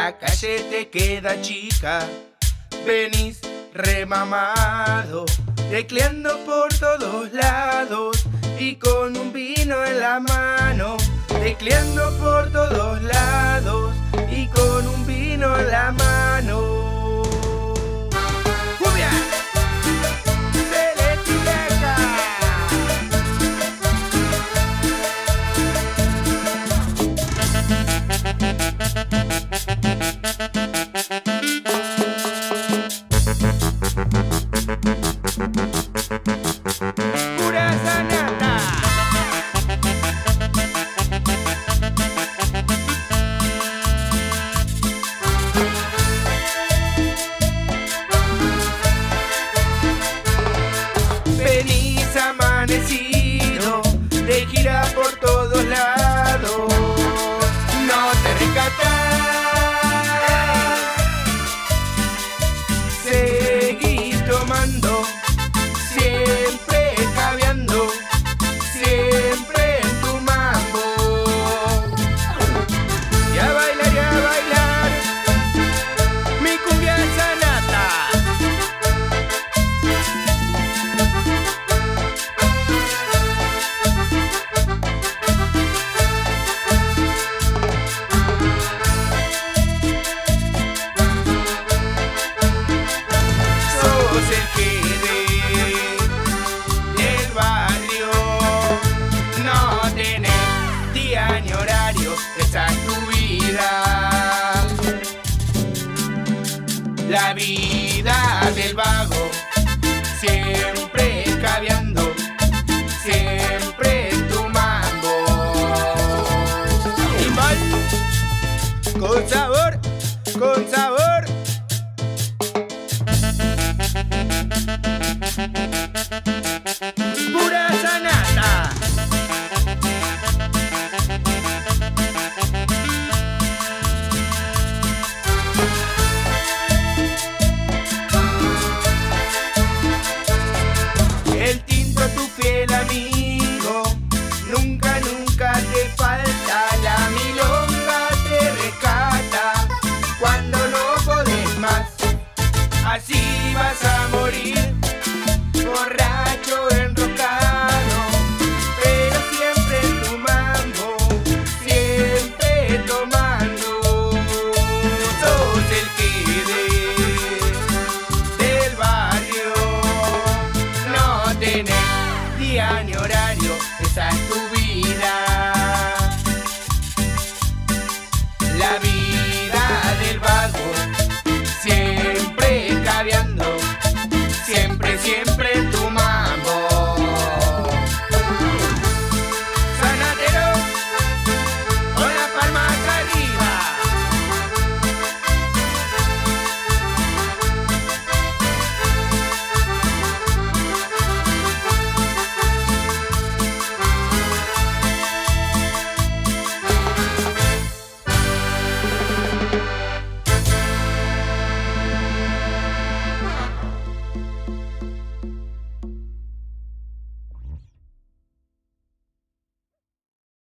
La calle te queda chica, venís remamado, tecleando por todos lados y con un vino en la mano. Tecleando por todos lados y con un vino en la mano. ¡Cumbia! ¡Pura sanata! Venís amanecido, de gira por todos lados, no te rescatás, seguís tomando, siempre caviando, siempre en tu mambo. Y a bailar, mi cumbia sanata. Sos el que del barrio, no tenés día ni horario, esa es tu vida. La vida del vago, siempre caviando, siempre en tu mambo. Y mal, con sabor, con sabor.